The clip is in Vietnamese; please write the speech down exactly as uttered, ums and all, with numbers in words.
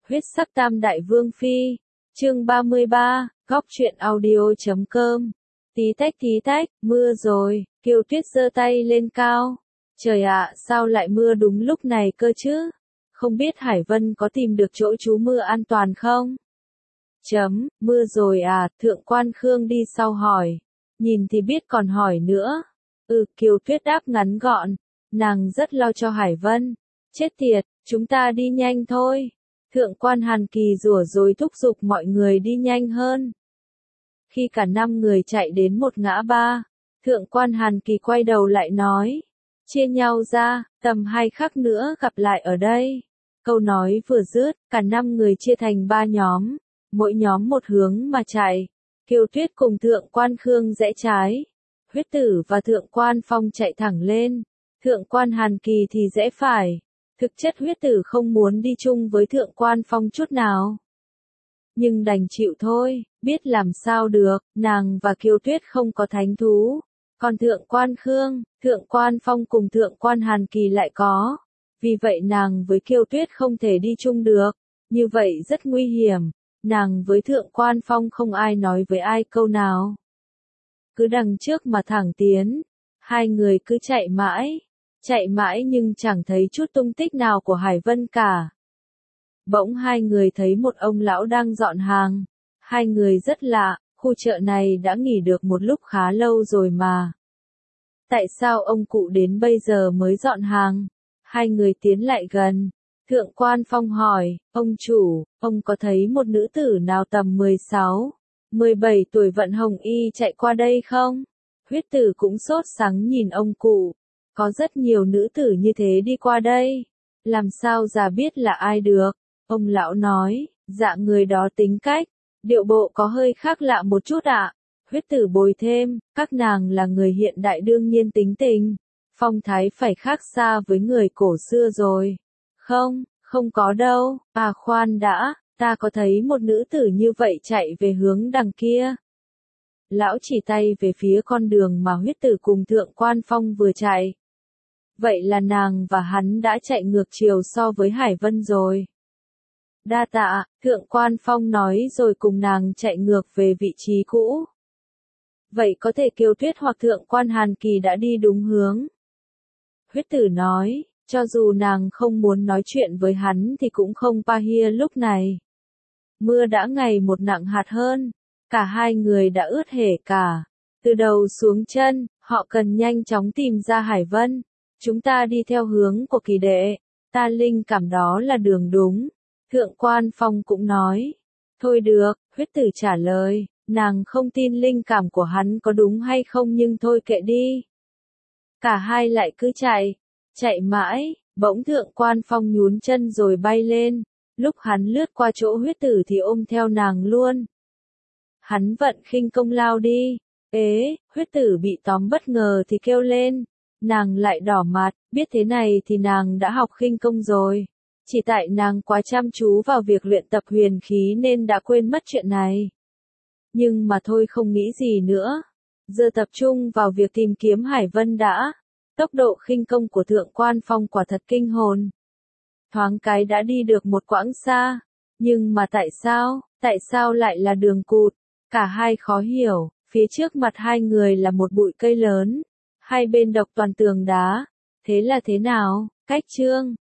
Huyết sắc tam đại vương phi, chương ba mươi ba, góc truyện audio chấm com. Tí tách tí tách, mưa rồi, Kiều Tuyết giơ tay lên cao. Trời ạ, sao lại mưa đúng lúc này cơ chứ? Không biết Hải Vân có tìm được chỗ trú mưa an toàn không? Chấm, mưa rồi à, Thượng quan Khương đi sau hỏi. Nhìn thì biết còn hỏi nữa. Ừ, Kiều Tuyết đáp ngắn gọn. Nàng rất lo cho Hải Vân. Chết tiệt, chúng ta đi nhanh thôi. Thượng quan Hàn Kỳ rủa rồi thúc giục mọi người đi nhanh hơn. Khi cả năm người chạy đến một ngã ba, Thượng quan Hàn Kỳ quay đầu lại nói. Chia nhau ra, tầm hai khắc nữa gặp lại ở đây. Câu nói vừa dứt, cả năm người chia thành ba nhóm, mỗi nhóm một hướng mà chạy. Kiều Tuyết cùng Thượng quan Khương rẽ trái, Huyết Tử và Thượng quan Phong chạy thẳng lên, Thượng quan Hàn Kỳ thì rẽ phải. Thực chất Huyết Tử không muốn đi chung với Thượng quan Phong chút nào. Nhưng đành chịu thôi, biết làm sao được, nàng và Kiều Tuyết không có thánh thú. Còn Thượng quan Khương, Thượng quan Phong cùng Thượng quan Hàn Kỳ lại có. Vì vậy nàng với Kiều Tuyết không thể đi chung được. Như vậy rất nguy hiểm. Nàng với Thượng quan Phong không ai nói với ai câu nào. Cứ đằng trước mà thẳng tiến. Hai người cứ chạy mãi. Chạy mãi nhưng chẳng thấy chút tung tích nào của Hải Vân cả. Bỗng hai người thấy một ông lão đang dọn hàng. Hai người rất lạ, khu chợ này đã nghỉ được một lúc khá lâu rồi mà. Tại sao ông cụ đến bây giờ mới dọn hàng? Hai người tiến lại gần. Thượng quan Phong hỏi, ông chủ, ông có thấy một nữ tử nào tầm mười sáu, mười bảy tuổi vận hồng y chạy qua đây không? Huyết Tử cũng sốt sắng nhìn ông cụ. Có rất nhiều nữ tử như thế đi qua đây. Làm sao già biết là ai được? Ông lão nói, dạ người đó tính cách, điệu bộ có hơi khác lạ một chút ạ. Huyết Tử bồi thêm, các nàng là người hiện đại đương nhiên tính tình. Phong thái phải khác xa với người cổ xưa rồi. Không, không có đâu, à khoan đã, ta có thấy một nữ tử như vậy chạy về hướng đằng kia. Lão chỉ tay về phía con đường mà Huyết Tử cùng Thượng quan Phong vừa chạy. Vậy là nàng và hắn đã chạy ngược chiều so với Hải Vân rồi. Đa tạ, Thượng quan Phong nói rồi cùng nàng chạy ngược về vị trí cũ. Vậy có thể Kiều Tuyết hoặc Thượng quan Hàn Kỳ đã đi đúng hướng. Huyết Tử nói, cho dù nàng không muốn nói chuyện với hắn thì cũng không pa hia lúc này. Mưa đã ngày một nặng hạt hơn, cả hai người đã ướt hể cả. Từ đầu xuống chân, họ cần nhanh chóng tìm ra Hải Vân. Chúng ta đi theo hướng của Kỳ đệ, ta linh cảm đó là đường đúng. Thượng quan Phong cũng nói. Thôi được, Huyết Tử trả lời, nàng không tin linh cảm của hắn có đúng hay không nhưng thôi kệ đi. Cả hai lại cứ chạy, chạy mãi, bỗng Thượng quan Phong nhún chân rồi bay lên. Lúc hắn lướt qua chỗ Huyết Tử thì ôm theo nàng luôn. Hắn vận khinh công lao đi. Ế, Huyết Tử bị tóm bất ngờ thì kêu lên. Nàng lại đỏ mặt, biết thế này thì nàng đã học khinh công rồi. Chỉ tại nàng quá chăm chú vào việc luyện tập huyền khí nên đã quên mất chuyện này. Nhưng mà thôi không nghĩ gì nữa. Giờ tập trung vào việc tìm kiếm Hải Vân đã. Tốc độ khinh công của Thượng quan Phong quả thật kinh hồn. Thoáng cái đã đi được một quãng xa. Nhưng mà tại sao, tại sao lại là đường cụt? Cả hai khó hiểu, phía trước mặt hai người là một bụi cây lớn. Hai bên độc toàn tường đá. Thế là thế nào? Cách chương.